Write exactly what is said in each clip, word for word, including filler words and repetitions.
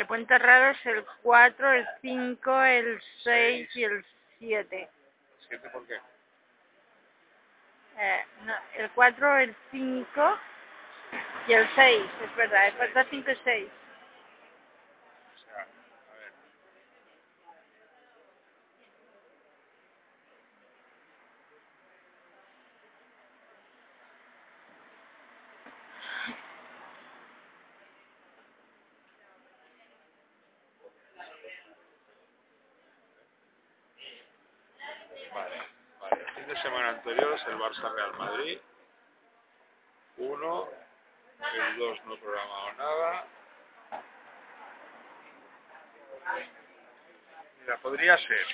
El puente raro es el cuatro, el cinco, el seis y el siete. ¿siete por qué? Eh, no, el cuatro, el cinco y el seis, es verdad, el cuatro, cinco y seis. O sea, a ver. Vale, vale. El fin de semana anterior es el Barça Real Madrid. Uno, el dos no he programado nada. Mira, podría ser.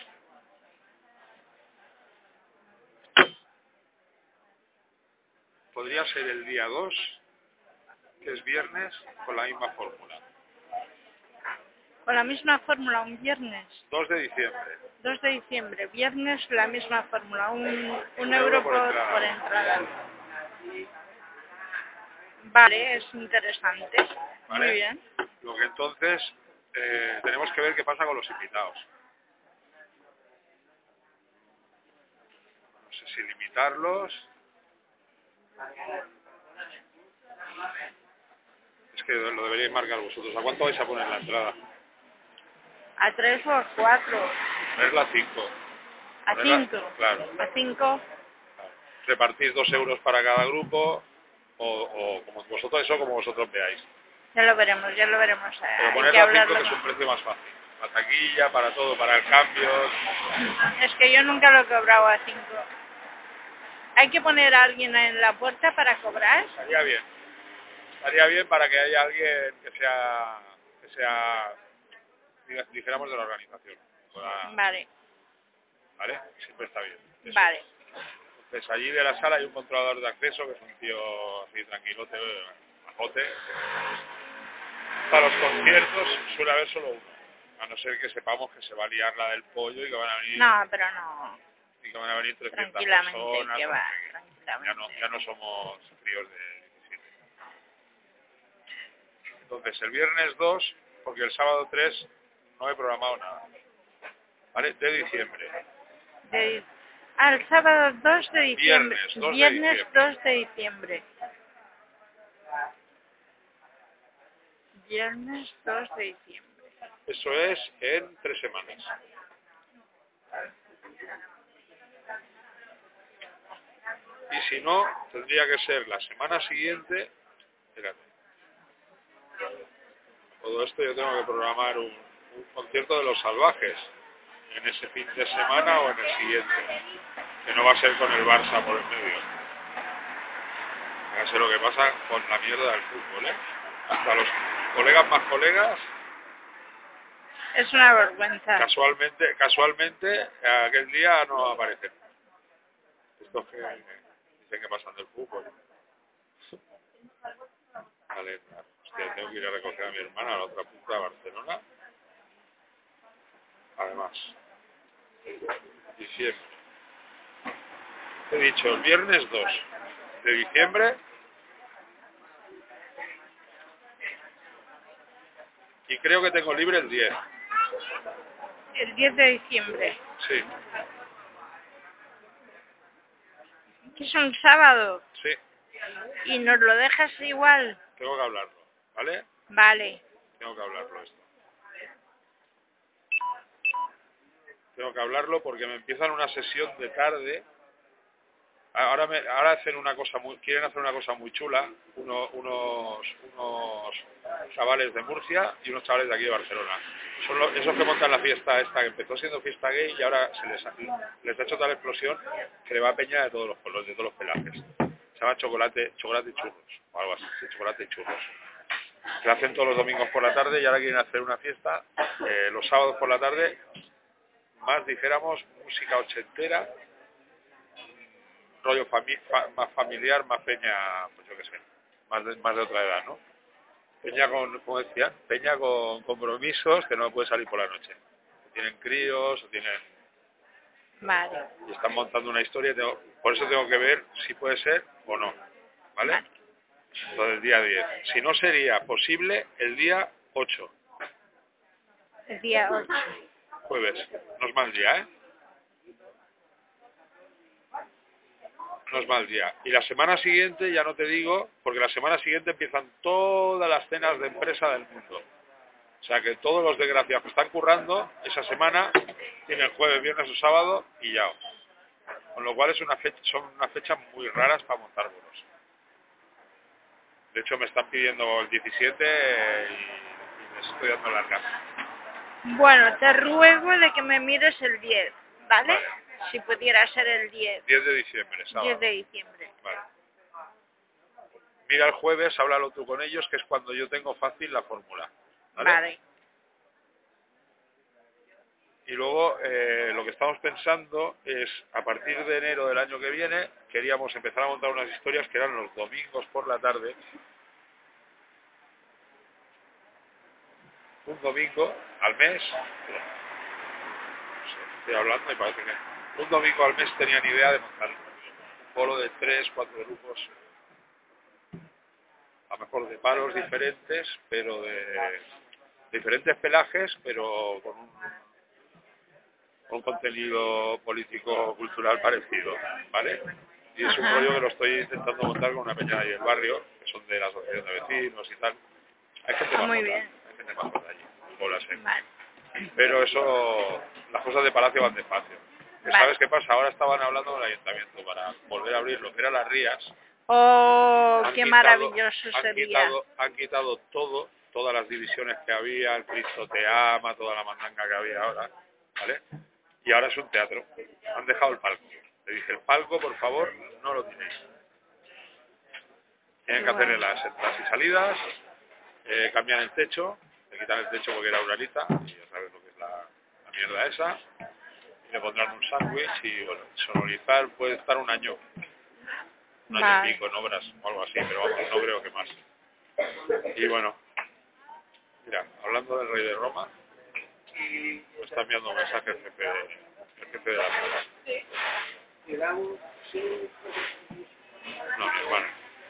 Podría ser el día dos, que es viernes, con la misma fórmula. Con la misma fórmula, un viernes. dos de diciembre. dos de diciembre, viernes, la misma fórmula, un, un, Un euro euro por por, entrada. por entrada. Vale, es interesante. Muy ¿Vale? bien. Lo que entonces eh, tenemos que ver qué pasa con los invitados. No sé si limitarlos. Es que lo deberíais marcar vosotros. ¿A cuánto vais a poner la entrada? A tres o a cuatro. Ponerla a cinco. A Ponerla, cinco. claro, A cinco. claro. Repartís dos euros para cada grupo o, o como vosotros, eso como vosotros veáis. Ya lo veremos, ya lo veremos. Eh, Pero Hay que ponerla a cinco, hablarlo que es un más. precio más fácil. La taquilla, para todo, para el cambio. Es que yo nunca lo he cobrado a cinco. ¿Hay que poner a alguien en la puerta para cobrar? Estaría bien. Estaría bien para que haya alguien que sea, que sea, dijéramos, de la organización. Pueda- Vale, ¿Vale? Siempre está bien. Eso vale. es. Entonces allí de la sala hay un controlador de acceso, que es un tío así tranquilote, majote. Para los conciertos suele haber solo uno. A no ser que sepamos que se va a liar la del pollo y que van a venir, No, pero no. y que van a venir trescientas Tranquilamente, personas. que No va, sé qué. Ya no, tranquilamente. ya no somos fríos de diecisiete. Entonces el viernes dos, porque el sábado tres no he programado nada. ¿Vale? De diciembre. De, al sábado dos de diciembre. Viernes dos de Viernes diciembre. dos de diciembre. Viernes dos de diciembre. Eso es en tres semanas. Y si no, tendría que ser la semana siguiente. Espérate. Todo esto yo tengo que programar un, un concierto de Los Salvajes en ese fin de semana o en el siguiente, que no va a ser con el Barça por el medio. Fíjate lo que pasa con la mierda del fútbol, ¿eh? Hasta los colegas más colegas, Es una vergüenza. casualmente, casualmente, aquel día no aparecen. Estos que dicen que pasan del fútbol. Vale, hostia, tengo que ir a recoger a mi hermana a la otra punta de Barcelona. Además, diciembre. He dicho, el viernes dos de diciembre, y creo que tengo libre el diez. El diez de diciembre. Sí, Que es un sábado. sí, Y nos lo dejas igual. tengo que hablarlo, ¿vale? Vale. Tengo que hablarlo esto. Tengo que hablarlo porque me empiezan una sesión de tarde. Ahora, me, ahora hacen una cosa muy, quieren hacer una cosa muy chula, uno, unos, unos chavales de Murcia y unos chavales de aquí de Barcelona. Son los, esos que montan la fiesta esta, que empezó siendo fiesta gay y ahora se les ha, les ha hecho tal explosión que le va a peña de todos los colores, de todos los pelajes. Se llama chocolate, chocolate y churros, o algo así, sí, chocolate y churros. Se hacen todos los domingos por la tarde y ahora quieren hacer una fiesta eh, los sábados por la tarde, más dijéramos música ochentera, rollo fami fa más familiar, más peña, pues yo qué sé, más de, más de otra edad, ¿no? Peña con, como decía, peña con compromisos que no puede salir por la noche. Tienen críos, o tienen, Vale. y están montando una historia, tengo, por eso tengo que ver si puede ser o no, ¿vale? Vale. Entonces el día diez. Si no sería posible el día ocho. El día ocho. Jueves. No es mal día, ¿eh? No es mal día. Y la semana siguiente, ya no te digo, porque la semana siguiente empiezan todas las cenas de empresa del mundo. O sea que todos los desgraciados que están currando esa semana tienen jueves, viernes o sábado y ya. Con lo cual es una fecha, son unas fechas muy raras para montar bolos. De hecho me están pidiendo el diecisiete eh, y, y les estoy dando largas. Bueno, te ruego de que me mires el diez, ¿vale? Vale. Si pudiera ser el diez. diez de diciembre, sábado. diez de diciembre. Vale. Mira el jueves, háblalo tú con ellos, que es cuando yo tengo fácil la fórmula. ¿Vale? Vale. Y luego eh, lo que estamos pensando es, a partir de enero del año que viene, queríamos empezar a montar unas historias que eran los domingos por la tarde. Un domingo al mes, no sé, estoy hablando y parece que un domingo al mes tenían idea de montar un bolo de tres, cuatro grupos, a lo mejor de palos diferentes, pero de diferentes pelajes, pero con un, con un contenido político-cultural parecido, ¿vale? Y es un Ajá. rollo que lo estoy intentando montar con una peña ahí del barrio, que son de la asociación de vecinos y tal. Hay gente Ah, más muy maja, bien. hay gente más maja allí, bolas, ¿eh? Vale. Pero eso, las cosas de Palacio van despacio. Vale. ¿Sabes qué pasa? Ahora estaban hablando con el ayuntamiento para volver a abrir lo que eran las rías. Oh, Han qué quitado, maravilloso han sería. quitado, han quitado todo, todas las divisiones que había, el Cristo te ama, toda la mandanga que había ahora, ¿vale? Y ahora es un teatro. Han dejado el palco. Le dije, el palco, por favor, no lo tiréis. Tienen que hacerle las entradas y salidas, eh, cambian el techo, le quitan el techo porque era uralita, y ya sabes lo que es la, la mierda esa, y le pondrán un sándwich y, bueno, sonorizar puede estar un año, un año y Vale. pico en obras o algo así, pero vamos, no creo que más. Y bueno, mira, hablando del rey de Roma, me está enviando un mensaje el jefe de, el jefe de la sala. No, mi hermano.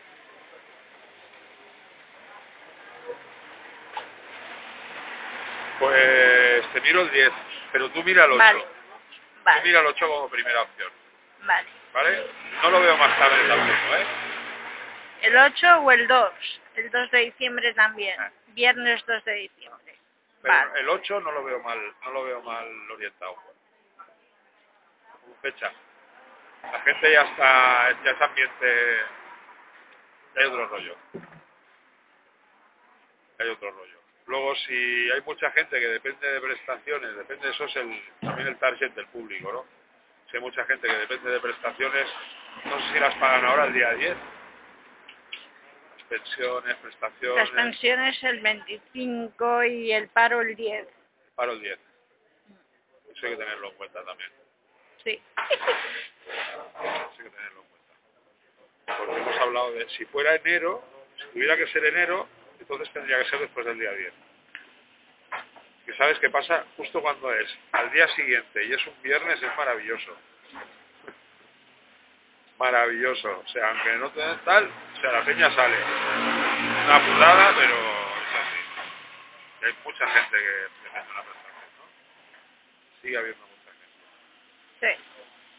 Pues te miro el diez, pero tú mira el ocho. Vale. Tú Vale. mira el ocho como primera opción, Vale. ¿vale? No lo veo más tarde tampoco, ¿eh? ¿El ocho o el dos? El dos de diciembre también. Ah. Viernes dos de diciembre. Pero Vale. el ocho no lo veo mal, no lo veo mal orientado. Como fecha. La gente ya está, ya es ambiente, ya hay otro rollo. Hay otro rollo. Luego, si hay mucha gente que depende de prestaciones, depende, eso es el, también el target del público, ¿no? Si hay mucha gente que depende de prestaciones, no sé si las pagan ahora el día diez. Las pensiones, Las prestaciones, pensiones el veinticinco y el paro el diez. paro el diez. Eso hay que tenerlo en cuenta también. Sí. Eso hay que tenerlo en cuenta. Porque hemos hablado de, si fuera enero, si tuviera que ser enero, entonces tendría que ser después del día diez. Que sabes qué pasa justo cuando es al día siguiente y es un viernes, es maravilloso. Maravilloso. O sea, aunque no te den tal, o sea, la peña sale. Una putada, pero es así. Y hay mucha gente que depende de la prestación, ¿no? Sigue habiendo mucha gente. Sí.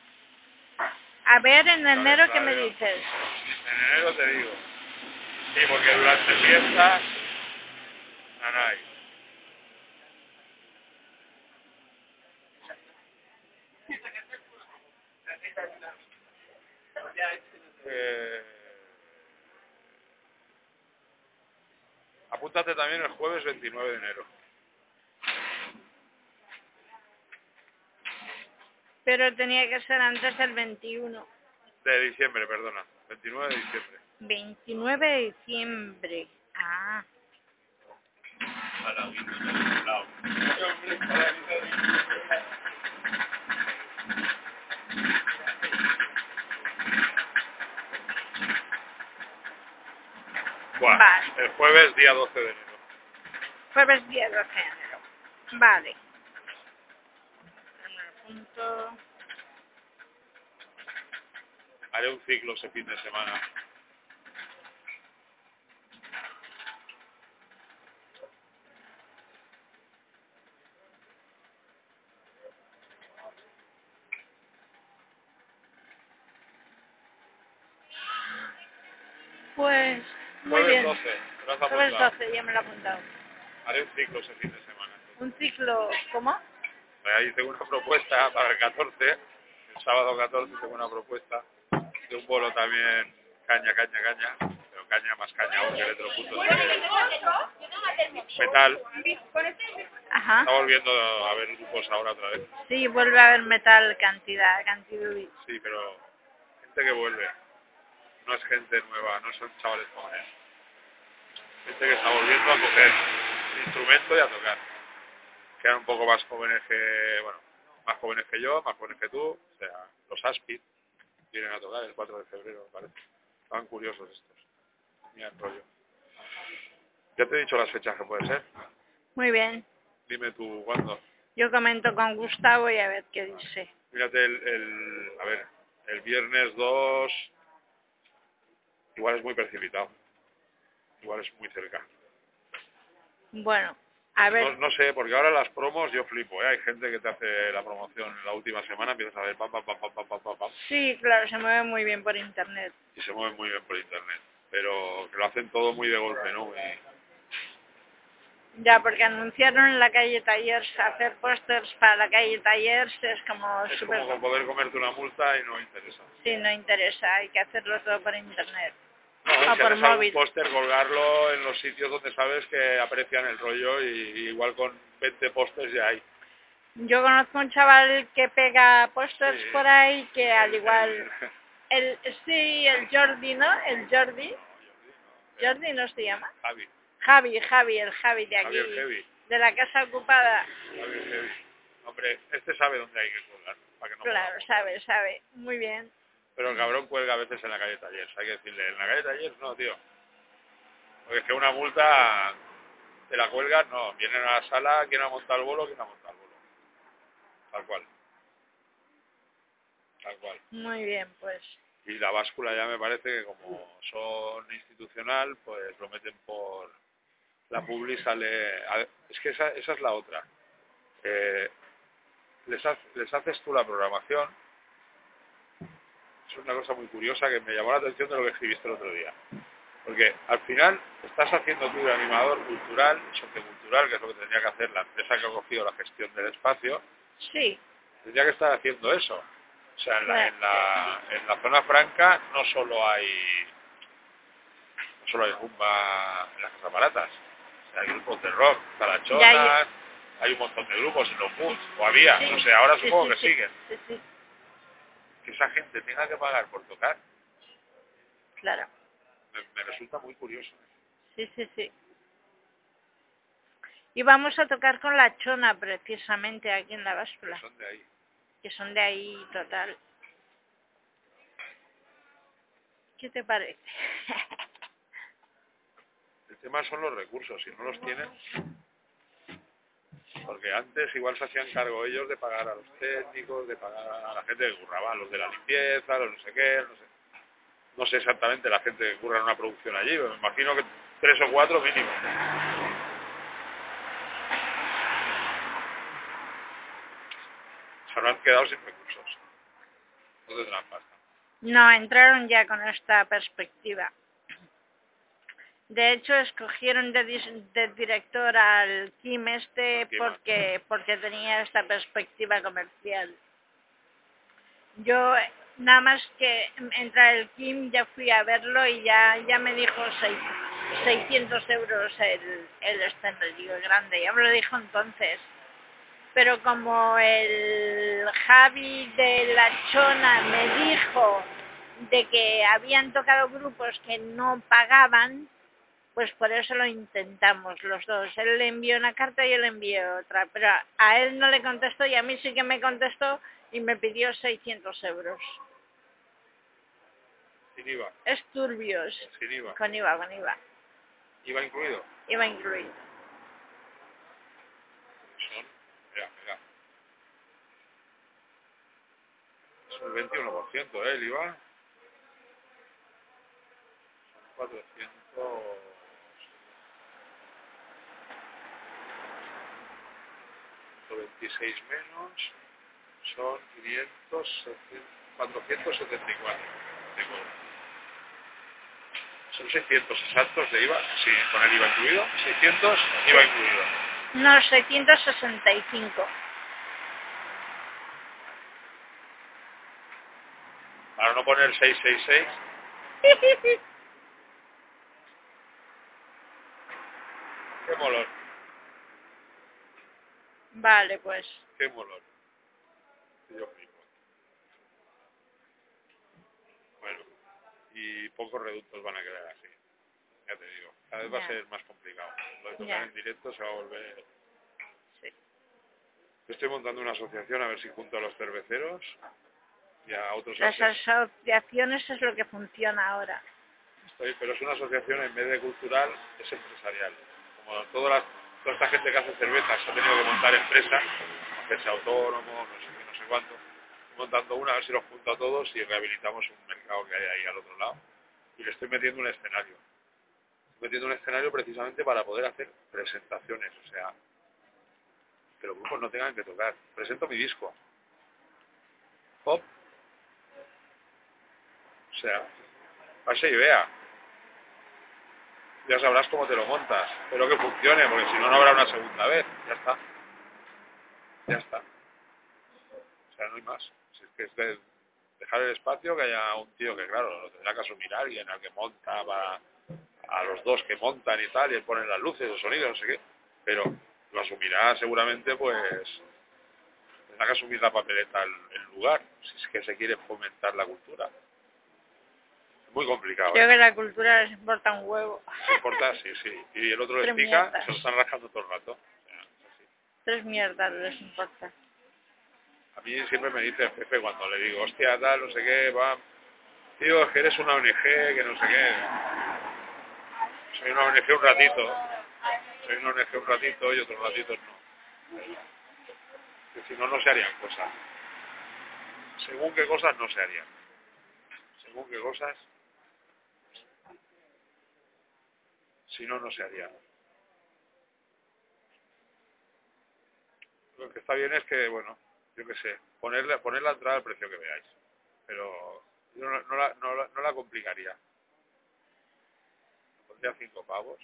A ver, en Vale, enero, ¿qué me claro. dices? En enero te digo. Sí, porque durante fiestas, nanay. Eh, apúntate también el jueves veintinueve de enero. Pero tenía que ser antes del veintiuno. De diciembre, perdona. veintinueve de diciembre. veintinueve de diciembre. Ah. A la mitad del lado. Buah, Vale. el jueves día doce de enero. Jueves día doce de enero. Vale. Me apunto. Haré un ciclo ese fin de semana. Pues, muy Jueves bien. doce, ¿te lo has Jueves apuntado? doce, ya me lo he apuntado. Haré un ciclo ese fin de semana. Un ciclo, ¿cómo? Ahí tengo una propuesta para el catorce, el sábado catorce tengo una propuesta de un bolo también caña, caña, caña, pero caña más caña, aunque electropunto sí que metal. Ajá. Está volviendo a ver grupos ahora otra vez. Sí, vuelve a haber metal cantidad, cantidad. Sí, pero gente que vuelve, no es gente nueva, no son chavales jóvenes. Gente que está volviendo a coger el instrumento y a tocar. Que eran un poco más jóvenes que, bueno, más jóvenes que yo, más jóvenes que tú, o sea, los Aspid vienen a tocar el cuatro de febrero, me parece. Estaban curiosos estos. Mira el rollo. Ya te he dicho las fechas que puede ser. Muy bien. Dime tú cuándo. Yo comento con Gustavo y a ver qué dice. Mírate el, el a ver, el viernes dos, igual es muy precipitado. Igual es muy cerca. Bueno, a ver. No, no sé, porque ahora las promos yo flipo, ¿eh? Hay gente que te hace la promoción en la última semana, empiezas a ver pam, pam, pam, pam, pam, pam, pam, pam, Sí, claro, se mueve muy bien por internet. y se mueven muy bien por internet. Pero que lo hacen todo muy de golpe, ¿no? Y, Ya, porque anunciaron en la calle Tallers hacer pósters para la calle Tallers, es como es súper... como poder comerte una multa y no interesa. Sí, no interesa, hay que hacerlo todo por internet. No, O si por haces algún móvil. póster, colgarlo en los sitios donde sabes que aprecian el rollo y, y igual con veinte pósters ya hay. Yo conozco un chaval que pega pósters Sí, por ahí que al el, igual... el... El, sí, el Jordi, ¿no? El Jordi. No, Jordi no. El Jordi no se llama. Javi. Javi, Javi, el Javi de Javi el aquí, Heavy. de la casa ocupada. Javi el Heavy. Hombre, este sabe dónde hay que colgar, para que no ponga Claro, multas. sabe, sabe. Muy bien. Pero el cabrón cuelga a veces en la calle Tallers. Hay que decirle, en la calle Tallers no, tío. Porque es que una multa te la cuelgan, no. Vienen a la sala, quién ha montado el bolo, quién ha montado el bolo. Tal cual. Tal cual. Muy bien, pues. Y la báscula ya me parece que como son institucional, pues lo meten por... La publi sale... a- Es que esa, esa es la otra. Eh, les, ha- les haces tú la programación. Es una cosa muy curiosa que me llamó la atención de lo que escribiste el otro día. Porque al final estás haciendo tú de animador cultural y sociocultural, que es lo que tendría que hacer la empresa que ha cogido la gestión del espacio, Sí. tendría que estar haciendo eso. O sea, en la, Claro. en la, en la zona franca no solo hay no solo hay rumba en las casas baratas, o sea, hay grupos de rock, Ya, ya. talachonas, hay un montón de grupos en los pubs, o había, Sí, no sé, ahora sí, supongo sí, que sí, siguen. sí, sí, Que esa gente tenga que pagar por tocar, claro. me, me resulta muy curioso. Sí, sí, sí. Y vamos a tocar con la Chona precisamente aquí en la Pero báscula, son de ahí. que son de ahí total. ¿Qué te parece? El tema son los recursos, si no los tienen, porque antes igual se hacían cargo ellos de pagar a los técnicos, de pagar a la gente que curraba, a los de la limpieza, los no sé qué, no sé. No sé exactamente la gente que curra en una producción allí, pero me imagino que tres o cuatro mínimo. Se habrán quedado sin recursos. No tendrán pasta. No, entraron ya con esta perspectiva. De hecho, escogieron de, dis- de director al Kim este Kim. porque, porque tenía esta perspectiva comercial. Yo, nada más que entrar el Kim, ya fui a verlo y ya, ya me dijo seis, seiscientos euros el, el escenario grande, ya me lo dijo entonces. Pero como el Javi de la Chona me dijo de que habían tocado grupos que no pagaban, pues por eso lo intentamos los dos. Él le envió una carta y yo le envié otra, pero a él no le contestó y a mí sí que me contestó y me pidió seiscientos euros. Sin I V A. Es turbios. Sin I V A. Con I V A, con I V A. I V A incluido. I V A incluido. Son, mira, mira. Es un veintiuno por ciento, ¿eh? El I V A. Son cuatrocientos... veintiséis menos. Son quinientos, cuatrocientos setenta y cuatro. De cobro. Son seiscientos exactos de I V A, sí, con el I V A incluido, seiscientos I V A incluido. No, seiscientos sesenta y cinco. Para no poner seiscientos sesenta y seis. Qué molón, Vale, pues. qué molón. Yo flipo. Bueno, y pocos reductos van a quedar así. Ya te digo, cada vez va a Ya. ser más complicado. Lo de tocar Ya. en directo se va a volver... Sí. Estoy montando una asociación a ver si junto a los cerveceros y a otros... Las ase- asociaciones es lo que funciona ahora. Estoy, pero es una asociación en vez de cultural, es empresarial. Como toda, la, toda esta gente que hace cerveza se ha tenido que montar empresas, hacerse autónomo, no sé qué, no sé cuánto, montando una, a ver si los junto a todos y rehabilitamos un mercado que hay ahí al otro lado. Y le estoy metiendo un escenario. Estoy metiendo un escenario precisamente para poder hacer presentaciones, o sea, que los grupos no tengan que tocar. Presento mi disco. Pop. O sea, pase y vea. Ya sabrás cómo te lo montas. Pero que funcione, porque si no, no habrá una segunda vez. Ya está. Ya está. O sea, no hay más. Si es que es de dejar el espacio, que haya un tío que, claro, lo tendrá que asumir alguien, al que monta, para, a los dos que montan y tal, y ponen las luces, los sonidos, no sé qué. Pero lo asumirá seguramente, pues, tendrá que asumir la papeleta el, el lugar, si es que se quiere fomentar la cultura. Es muy complicado, Creo ¿eh? que la cultura les importa un huevo. ¿Se importa? Sí, sí. Y el otro les Tres pica, mierdas. se lo están rascando todo el rato. O sea, es así. Tres mierdas les importa. A mí siempre me dice el jefe cuando le digo, hostia, tal, no sé qué, va, tío, es que eres una O N G, que no sé qué. Soy una O N G un ratito, soy una O N G un ratito y otros ratitos no. Que si no, no se harían cosas. Según qué cosas no se harían. Según qué cosas, si no, no se harían. Lo que está bien es que, bueno, yo qué sé, ponerle, poner la entrada al precio que veáis. Pero yo no, no la, no, la, no la complicaría. Pondría cinco pavos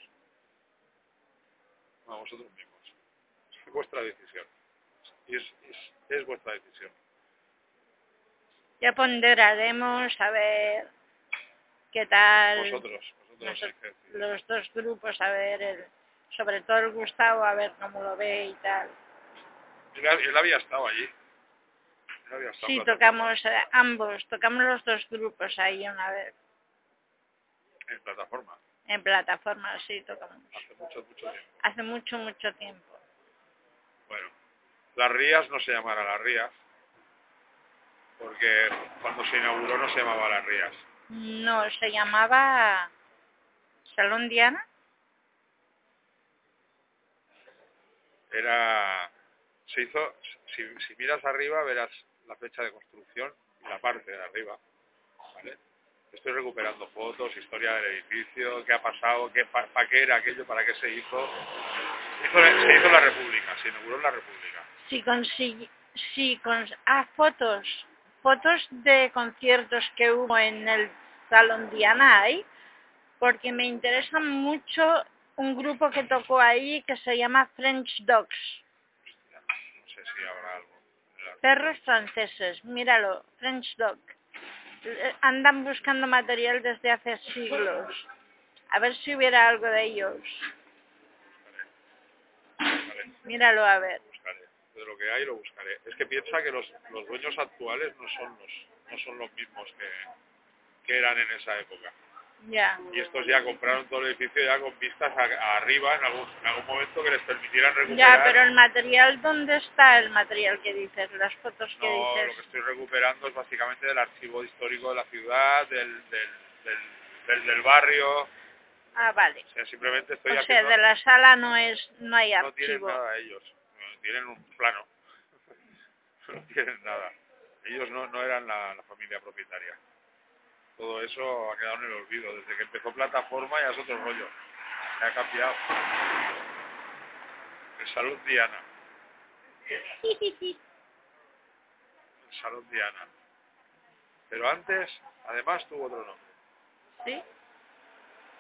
a vosotros mismos. Es vuestra decisión. Y es, es, es vuestra decisión. Ya ponderaremos a ver qué tal Vosotros, vosotros nosotros, sí que decidís. los dos grupos, a ver, el, sobre todo el Gustavo, a ver cómo lo ve y tal. Él, él había estado allí. Él había estado en Sí, plataforma. tocamos eh, ambos, tocamos los dos grupos ahí una vez. En plataforma. En plataforma, sí, tocamos. Hace mucho, mucho tiempo. Hace mucho, mucho tiempo. Bueno, las Rías no se llamará las Rías. Porque cuando se inauguró no se llamaba las Rías. No, se llamaba Salón Diana. Era... Se hizo... Si, si miras arriba verás la fecha de construcción y la parte de arriba. ¿Vale? Estoy recuperando fotos, historia del edificio, qué ha pasado, qué, para pa qué era aquello, para qué se hizo. Se hizo, se hizo la República, se inauguró en la República. Si consigue, si con, ah, fotos, fotos de conciertos que hubo en el Salón Diana hay, porque me interesa mucho un grupo que tocó ahí que se llama French Dogs, Ya, no sé si habrá algo en el perros archivo. franceses, míralo, French Dog. Eh, Andan buscando material desde hace siglos. A ver si hubiera algo de ellos. Buscaré, Míralo a ver. buscaré. De lo que hay lo buscaré. Es que piensa que los, los dueños actuales no son los, no son los mismos que, que eran en esa época. Ya. Y estos ya compraron todo el edificio ya con vistas a, a arriba en algún, en algún momento que les permitieran Ya, recuperar. pero el material, ¿dónde está el material que dices? Las fotos que No, dices. lo que estoy recuperando es básicamente del archivo histórico de la ciudad, del, del, del, del, del barrio. Ah, vale. O sea, simplemente estoy O sea, haciendo... de la sala no es, no hay No tienen archivo. nada ellos, no tienen un plano, no tienen nada. Ellos no, no eran la, la familia propietaria. Todo eso ha quedado en el olvido. Desde que empezó plataforma ya es otro rollo. Se ha cambiado. El Salón Diana. El Salón Diana. Pero antes, además, tuvo otro nombre. ¿Sí?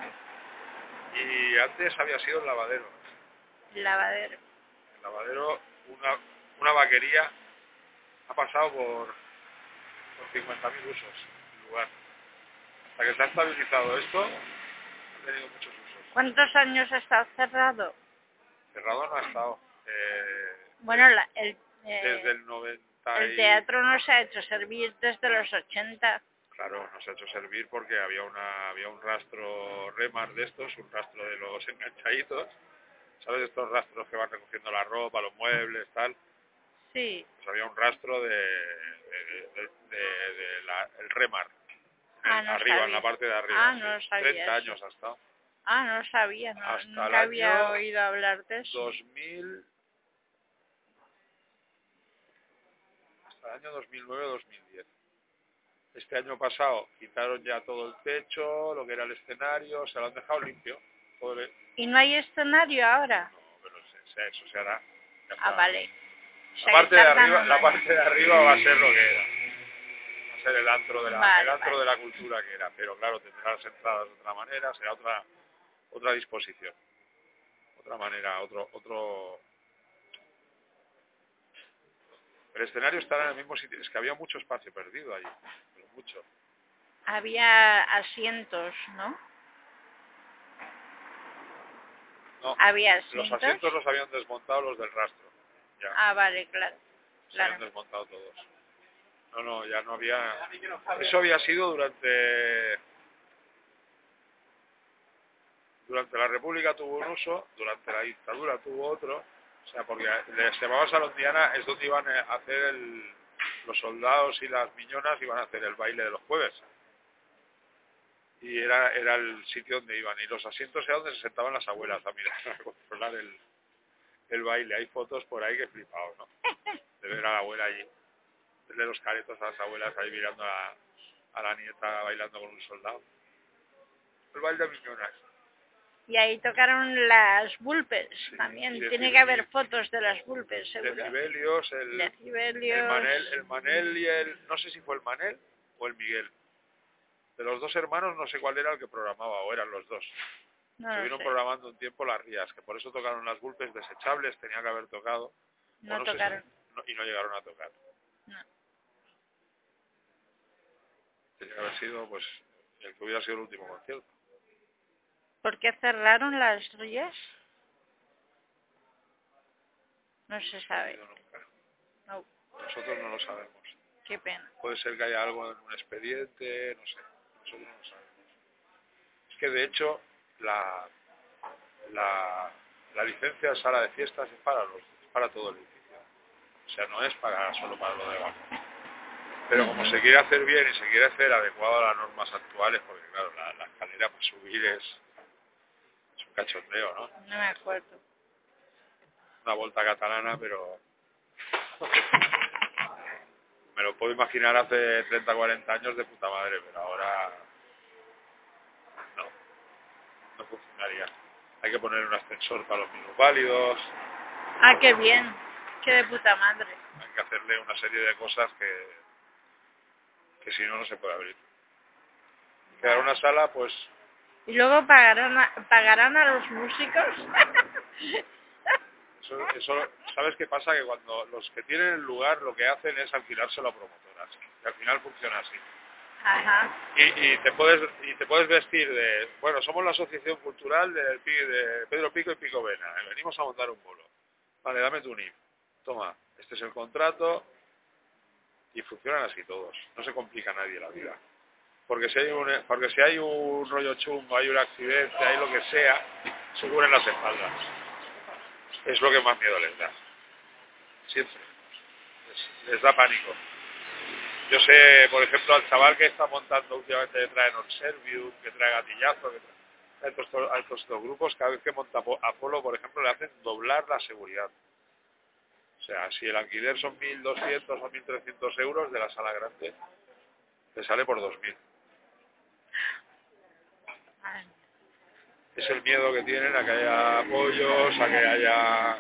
Y antes había sido el lavadero. El lavadero. El lavadero, una, una vaquería, ha pasado por, por cincuenta mil usos el lugar. Hasta que se ha estabilizado esto, ha tenido muchos usos. ¿Cuántos años ha estado cerrado? Cerrado no ha estado. Eh, Bueno, la, el, eh, desde el noventa el y... teatro no se ha hecho servir desde los ochenta. Claro, nos ha hecho servir porque había una había un rastro remar de estos, un rastro de los enganchaditos. ¿Sabes? Estos rastros que van recogiendo la ropa, los muebles, tal. Sí. Pues había un rastro de, de, de, de, de la, el remar. Ah, El, no arriba, sabía. en la parte de arriba. Ah, Sí. no sabía treinta eso. años ha estado. Ah, no sabía, no, Hasta el nunca había año oído hablar de eso. dos mil, hasta el año dos mil nueve dos mil diez. Este año pasado quitaron ya todo el techo, lo que era el escenario, se lo han dejado limpio. Todo el... ¿Y no hay escenario ahora? No, pero se, se, eso se hará. Ya Ah, está. vale. O sea, La parte que de tardan arriba, un la año. parte de arriba va a ser lo que era. Va a ser el antro de la, Vale, el antro vale. de la cultura que era, pero claro, tendrá las entradas de otra manera, será otra otra disposición, otra manera, otro otro. El escenario estará en el mismo sitio, es que había mucho espacio perdido allí, pero mucho. Había asientos, ¿no? No, Había los asientos. asientos los habían desmontado los del rastro, ya, Ah, vale, claro. se habían Claro. desmontado todos. No, no, ya no había. Eso había sido durante durante la República tuvo un uso, durante la dictadura tuvo otro, o sea, porque les llamaba Salón Diana, es donde iban a hacer el, los soldados y las miñonas iban a hacer el baile de los jueves. Y era era el sitio donde iban, y los asientos era donde se sentaban las abuelas a mirar, a controlar el, el baile. Hay fotos por ahí que he flipado, ¿no? De ver a la abuela allí, de los caretos a las abuelas ahí mirando a, a la nieta bailando con un soldado. El baile de miñonas. Y ahí tocaron las Bulpes Sí, también. y de Tiene que Cibelius, haber fotos de las Bulpes, de seguro. Cibelius, el, De Cibelius. el Manel, el Manel y el, no sé si fue el Manel o el Miguel. De los dos hermanos no sé cuál era el que programaba, o eran los dos. No lo Estuvieron sé. programando un tiempo las rías, que por eso tocaron las Bulpes desechables, tenía que haber tocado, o No no sé tocaron. si, no, y no llegaron a tocar. No. Tenía que haber sido, pues, el que hubiera sido el último concierto. ¿Por qué cerraron las rías? No se No he sabe. sabido nunca. No, Nosotros no lo sabemos. qué pena. Puede ser que haya algo en un expediente, no sé. Nosotros no lo sabemos. Es que de hecho, la, la, la licencia de sala de fiestas es para los, es para todo el edificio. O sea, no es para solo para lo de abajo. Pero como se quiere hacer bien y se quiere hacer adecuado a las normas actuales, porque claro, la, la escalera para subir es, es un cachondeo, ¿no? No me acuerdo. Una volta catalana, pero me lo puedo imaginar hace treinta, cuarenta años de puta madre, pero ahora no, no funcionaría. Hay que poner un ascensor para los minusválidos, Ah, qué bien. Qué de puta madre. hay que hacerle una serie de cosas que, que si no, no se puede abrir. Quedar una sala, pues, ¿Y luego pagarán a, pagarán a los músicos? eso, eso, ¿sabes qué pasa? Que cuando los que tienen el lugar lo que hacen es alquilárselo a promotoras. Y al final funciona así. Ajá. Y, y te puedes y te puedes vestir de, bueno, somos la asociación cultural del, Pi- de Pedro Pico y Pico Vena, y venimos a montar un bolo. Vale, dame tu N I F. Toma, este es el contrato, y funcionan así todos. No se complica a nadie la vida. Porque si hay un, porque si hay un rollo chungo, hay un accidente, hay lo que sea, se cubren las espaldas. Es lo que más miedo les da. Siempre. Les, les da pánico. Yo sé, por ejemplo, al chaval que está montando últimamente que trae Non-Servium, que trae Gatillazo, que trae, a, estos, a estos dos grupos, cada vez que monta Apolo, por ejemplo, le hacen doblar la seguridad. O sea, si el alquiler son mil doscientos o mil trescientos euros de la sala grande, te sale por dos mil. Ay, Es el miedo que tienen a que haya apoyos, a que haya...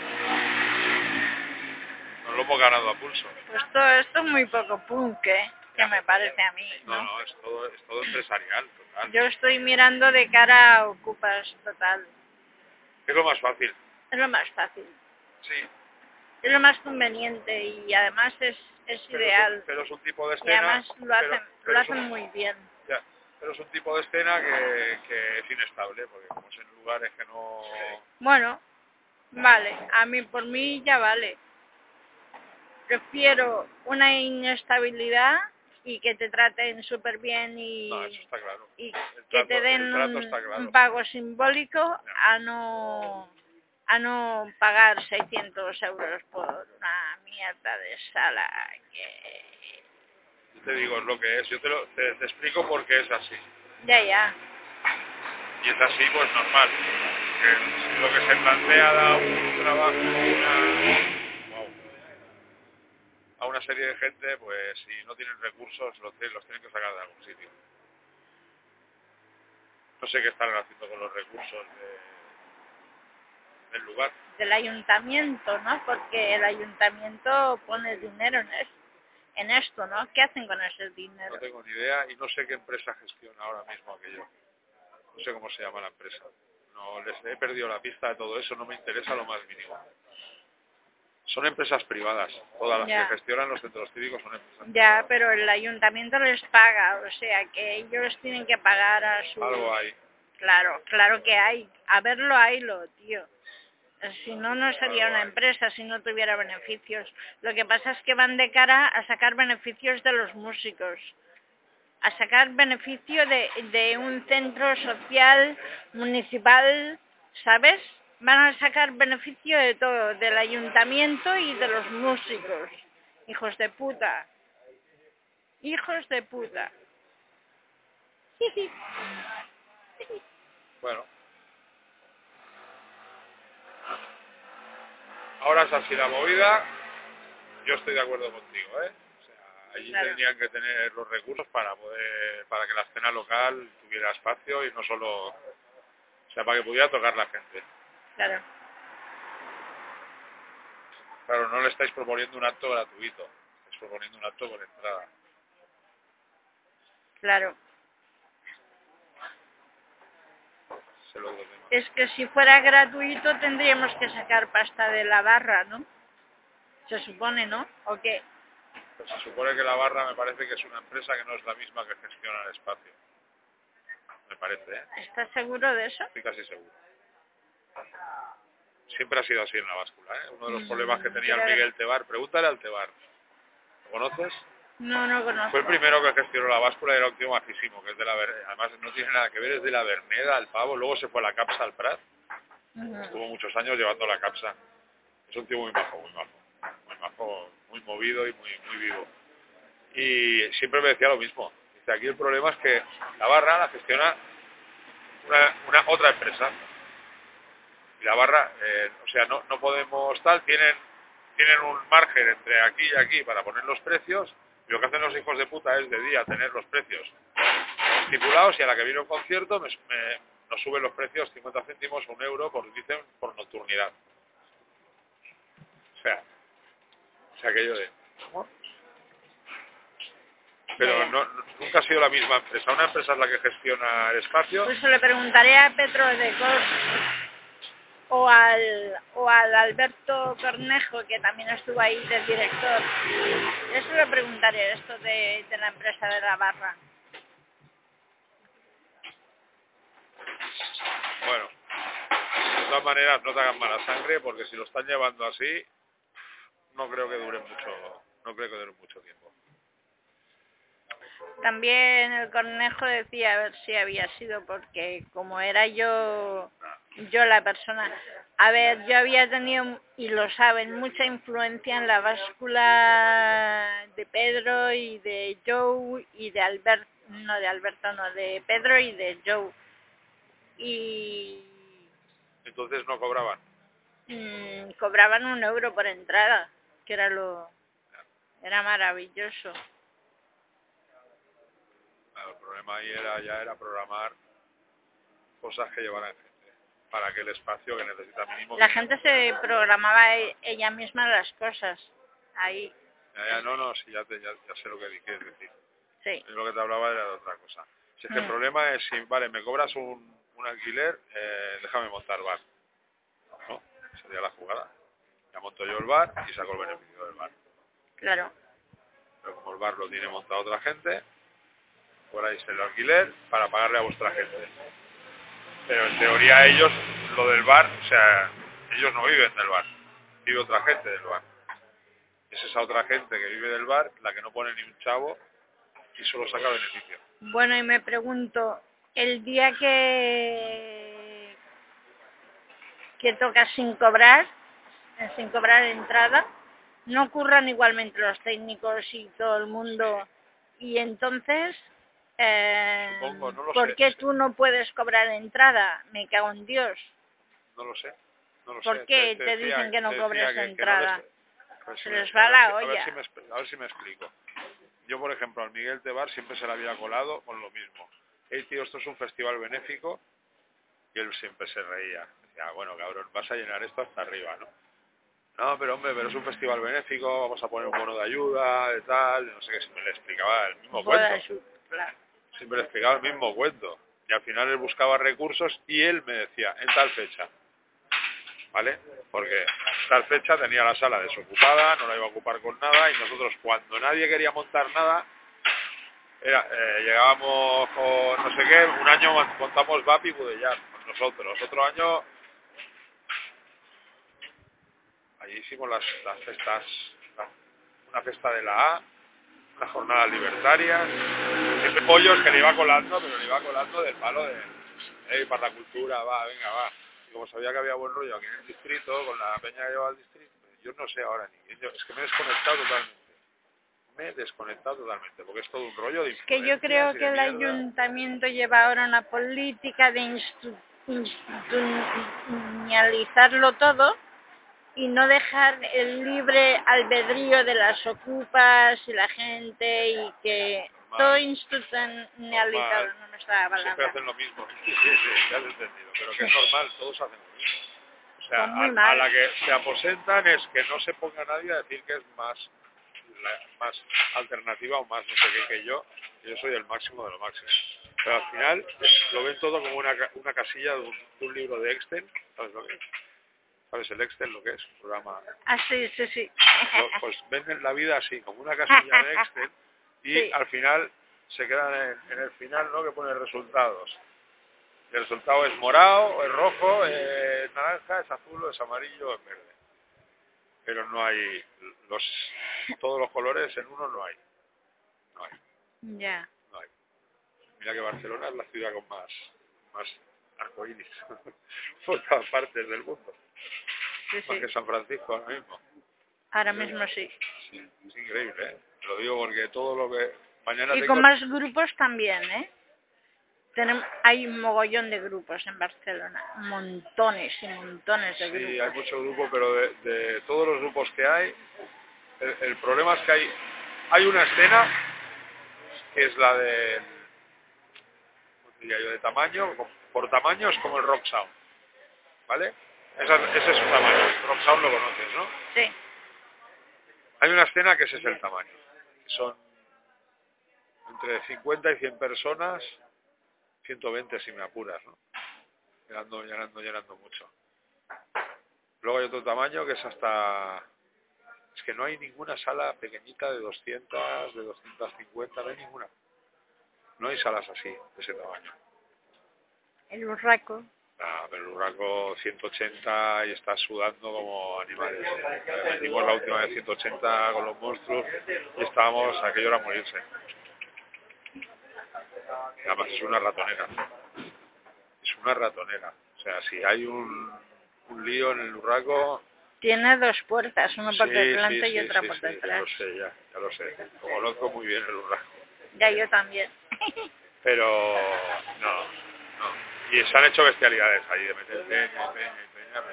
Nos lo hemos ganado a pulso. pues todo esto es muy poco punk, ¿eh? que me parece a mí, No, ¿no? no, es todo, es todo empresarial, total. Yo estoy mirando de cara a Ocupas total. Es lo más fácil. Es lo más fácil. Sí. Es lo más conveniente y además es, es Pero es, un, ideal. pero es un tipo de Y escena... además lo pero, hacen, pero lo es hacen un, muy bien. ya, pero es un tipo de escena que, que es inestable, porque como es en lugares que no... Bueno, vale. A mí, por mí ya vale. Prefiero una inestabilidad y que te traten súper bien No, eso y, está claro. y El que te trato, den el trato un, está un claro. pago simbólico Ya. a no a no pagar seiscientos euros por una mierda de sala que... Yo te digo, es lo que es. Yo te, lo, te, te explico por qué es así. Ya, ya. Y es así, pues normal. Que lo que se plantea da un trabajo a una, wow, a una serie de gente, pues si no tienen recursos, los, los tienen que sacar de algún sitio. No sé qué están haciendo con los recursos de, del lugar. Del ayuntamiento, ¿no? Porque el ayuntamiento pone dinero en esto, en esto, ¿no? ¿Qué hacen con ese dinero? No tengo ni idea y no sé qué empresa gestiona ahora mismo aquello. No sé cómo se llama la empresa. No, les he perdido la pista de todo eso, no me interesa lo más mínimo. Son empresas privadas, todas las que Ya. gestionan los centros cívicos son empresas Ya, privadas. pero el ayuntamiento les paga, o sea que ellos tienen que pagar a su... Algo hay. Claro, claro que hay. A verlo, haylo, tío. Si no, no sería Algo una hay. empresa si no tuviera beneficios. Lo que pasa es que van de cara a sacar beneficios de los músicos, a sacar beneficio de, de un centro social municipal, ¿sabes? Van a sacar beneficio de todo, del ayuntamiento y de los músicos. Hijos de puta. Hijos de puta. Bueno, ahora es así la movida. Yo estoy de acuerdo contigo, ¿eh? O sea, allí Claro, tendrían que tener los recursos para poder, para que la escena local tuviera espacio y no solo, o sea, para que pudiera tocar la gente. claro, Claro, no le estáis proponiendo un acto gratuito, estáis proponiendo un acto con entrada. claro. Ese es el otro tema. Es que si fuera gratuito tendríamos que sacar pasta de la barra, ¿no? Se supone, ¿no? ¿O qué? Pues se supone que la barra me parece que es una empresa que no es la misma que gestiona el espacio. Me parece, ¿eh? ¿Estás seguro de eso? Estoy casi seguro. Siempre ha sido así en la báscula, ¿eh? Uno de los problemas que Mm, tenía el creo que no. Miguel Tebar, pregúntale al Tebar, ¿lo conoces? No, no Fue el conozco. primero que gestionó la báscula y era un tío majísimo, que es de la Ver- además no tiene nada que ver, es de la Verneda, el Pavo, luego se fue a la Capsa al Prat, Ujú. estuvo muchos años llevando la Capsa. Es un tío muy majo, muy majo, muy majo, muy movido y muy, muy vivo. Y siempre me decía lo mismo. Dice, aquí el problema es que la barra la gestiona una, una otra empresa. Y la barra, eh, o sea, no, no podemos tal, tienen, tienen un margen entre aquí y aquí para poner los precios, y lo que hacen los hijos de puta es de día tener los precios estipulados y a la que viene un concierto me, me- nos suben los precios cincuenta céntimos o un euro por, dicen, por nocturnidad. O sea, o sea aquello de... ¿cómo? Ya, Pero ya. no, no- nunca ha sido la misma empresa. Una empresa es la que gestiona el espacio. Pues se le preguntaré a Petro de Cos o al, o al Alberto Cornejo, que también estuvo ahí de director. Eso le preguntaré, esto de, de la empresa de la barra. Bueno, de todas maneras no te hagan mala sangre porque si lo están llevando así, no creo que dure mucho, no creo que dure mucho tiempo. También el Cornejo decía a ver si había sido porque como era yo yo la persona, a ver, yo había tenido, y lo saben, mucha influencia en la báscula de Pedro y de Joe y de Alberto, no de Alberto, no, de Pedro y de Joe. Y Entonces no cobraban. mm, cobraban un euro por entrada, que era lo, era maravilloso. Claro, el problema ahí era ya era programar cosas que llevaran gente para que el espacio que necesita mínimo La quinientos. gente se programaba e- ella misma las cosas ahí. Ya, ya, no, no, sí, ya, te, ya, ya sé lo que quieres decir. Sí. Lo que te hablaba era de otra cosa. Si es que Mm. el problema es si, vale, me cobras un, un alquiler, eh, déjame montar bar. ¿No? Sería la jugada. Ya monto yo el bar y saco el beneficio del bar. Claro. Pero como el bar lo tiene montado otra gente, cobráis el alquiler para pagarle a vuestra gente. Pero en teoría ellos, lo del bar, o sea, ellos no viven del bar, vive otra gente del bar. Es esa otra gente que vive del bar la que no pone ni un chavo y solo saca beneficio. Bueno, y me pregunto, el día que, que tocas sin cobrar, eh, sin cobrar entrada, no curran igualmente los técnicos y todo el mundo, y entonces, eh, Supongo, no lo ¿por sé, qué es que tú no puedes cobrar entrada? Me cago en Dios. no lo sé, no lo ¿Por sé. Te, qué te te dicen decía, que no te cobres decía que, que no les... entrada? A ver, si Se me, les a va ver si- la a ver si olla. me, expl- a ver si me explico. Yo, por ejemplo, al Miguel Tebar siempre se le había colado con lo mismo. Hey, tío, esto es un festival benéfico, y él siempre se reía. Decía, bueno, cabrón, vas a llenar esto hasta arriba, ¿no? No, pero hombre, pero es un festival benéfico, vamos a poner un bono de ayuda, de tal, no sé qué, siempre le explicaba el mismo cuento. Claro. Siempre le explicaba el mismo cuento. Y al final él buscaba recursos y él me decía, en tal fecha, ¿vale? Porque tal fecha tenía la sala desocupada, no la iba a ocupar con nada, y nosotros cuando nadie quería montar nada, era, eh, llegábamos con no sé qué, un año montamos Vapi y Budellar, con nosotros, otro año allí hicimos las, las festas, la- una festa de la A, unas jornadas libertarias, siempre pollos que le iba colando, pero le iba colando del palo de, hey, para la cultura, va, venga, va. Y como sabía que había buen rollo aquí en el distrito, con la peña que llevaba al distrito, yo no sé ahora ni, yo, es que me he desconectado totalmente. Me he desconectado totalmente, porque es todo un rollo de Es que yo influencias creo y que de el mierda. ayuntamiento lleva ahora una política de institu- institucionalizarlo todo y no dejar el libre albedrío de las ocupas y la gente y que todo Normal, institucionalizado, normal. no me está la Siempre palabra. hacen lo mismo. Sí, sí, sí, ya lo he entendido. Pero que es normal, todos hacen lo mismo. O sea, Pues muy a, a mal. la que se aposentan es que no se ponga nadie a decir que es más la- más alternativa o más no sé qué que yo. Yo soy el máximo de lo máximo. Pero al final es- lo ven todo como una, ca- una casilla de un, de un libro de Excel. ¿Sabes lo que es? ¿Sabes el Excel lo que es? Un programa. Ah, sí, sí, sí. Lo- pues venden la vida así, como una casilla de Excel, y Sí, al final se quedan en, en el final, ¿no? Que pone resultados. El resultado es morado, es rojo, es naranja, es azul, es amarillo, es verde. Pero no hay los todos los colores en uno no hay. No hay, ya. no hay. Mira que Barcelona es la ciudad con más, más arcoíris por todas partes del mundo. Sí, Más sí. que San Francisco ahora mismo. Ahora mismo sí. Sí, es increíble, ¿eh? Te lo digo porque todo lo que... Mañana Y tengo... con más grupos también, ¿eh? Tenemos, hay un mogollón de grupos en Barcelona, montones y montones de Sí, hay grupos. mucho grupo, pero de, de todos los grupos que hay, el, el problema es que hay, hay una escena que es la de, ¿cómo diría yo?, de tamaño, por tamaño es como el Rock Sound, ¿vale? Esa- ese es su tamaño, el Rock Sound lo conoces, ¿no? Sí, Hay una escena que ese es el tamaño, que son entre cincuenta y cien personas, ciento veinte si me apuras, ¿no? Llenando, llenando, llenando mucho. Luego hay otro tamaño que es hasta... Es que no hay ninguna sala pequeñita de doscientas, de doscientas cincuenta, no hay ninguna. No hay salas así, de ese tamaño. el Urraco. Ah, pero el Urraco ciento ochenta y está sudando como animales. Metimos la última vez ciento ochenta con los monstruos y estábamos, aquello era morirse. Y además es una ratonera. Es una ratonera. O sea, si hay un, un lío en el Urraco... Tiene dos puertas, una por Sí, sí, delante y sí, otra sí, por sí, ya detrás. lo sé, ya, ya lo sé. Lo conozco muy bien el Urraco. Ya yo también. Pero no, no. Y se han hecho bestialidades ahí de meter peña y peña y peña.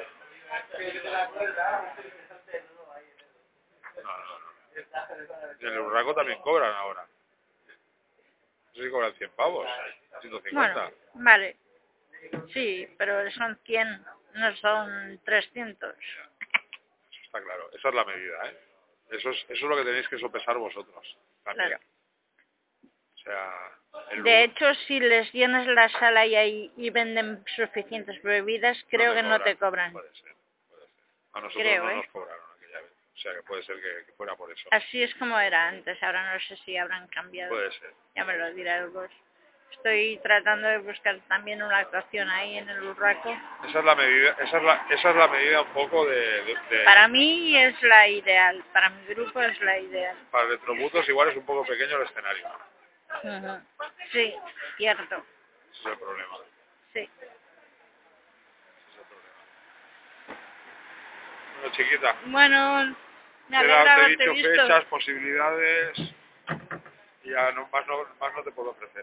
Pero... No, no, no. Y en el Urraco también cobran ahora. No sé si cobran cien pavos, ciento Bueno, cincuenta. vale. Sí, pero son cien, no son trescientos. Eso está claro. Esa es la medida, ¿eh? Eso es, eso es lo que tenéis que sopesar vosotros también. Claro. O sea, el De lugar- hecho, si les llenas la sala y, ahí, y venden suficientes bebidas, creo que no te cobran. Puede ser, puede ser. A nosotros Creo, no ¿eh? nos cobraron aquella vez. O sea, que puede ser que, que fuera por eso. Así es como era antes, ahora no sé si habrán cambiado. Puede ser. Ya me lo dirá el boss. Estoy tratando de buscar también una actuación ahí en el Urraco. Esa es la medida, esa es la, esa es la medida un poco de, de, de- Para mí es la ideal, para mi grupo es la ideal. para Retrobutos igual es un poco pequeño el escenario. Ujú. Sí, cierto, Ese es el problema. sí. Ese es el problema. Bueno, chiquita, Bueno, me te, alegra da- te he haberte dicho visto. fechas, posibilidades y ya no, más, no, más no te puedo ofrecer.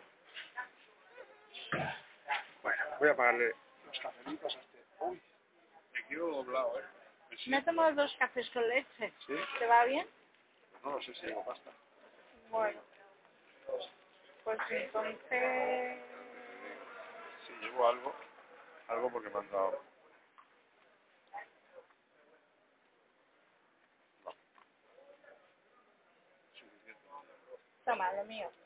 Bueno, voy a pagarle los cafelitos a este. Uy, me quiero doblado, ¿eh? Me Me he siento. tomado dos cafés con leche. ¿Sí? ¿Te va bien? No lo sé si llevo pasta. Bueno, pues entonces... Sí, llevo algo. Algo porque me han dado. Toma, lo mío.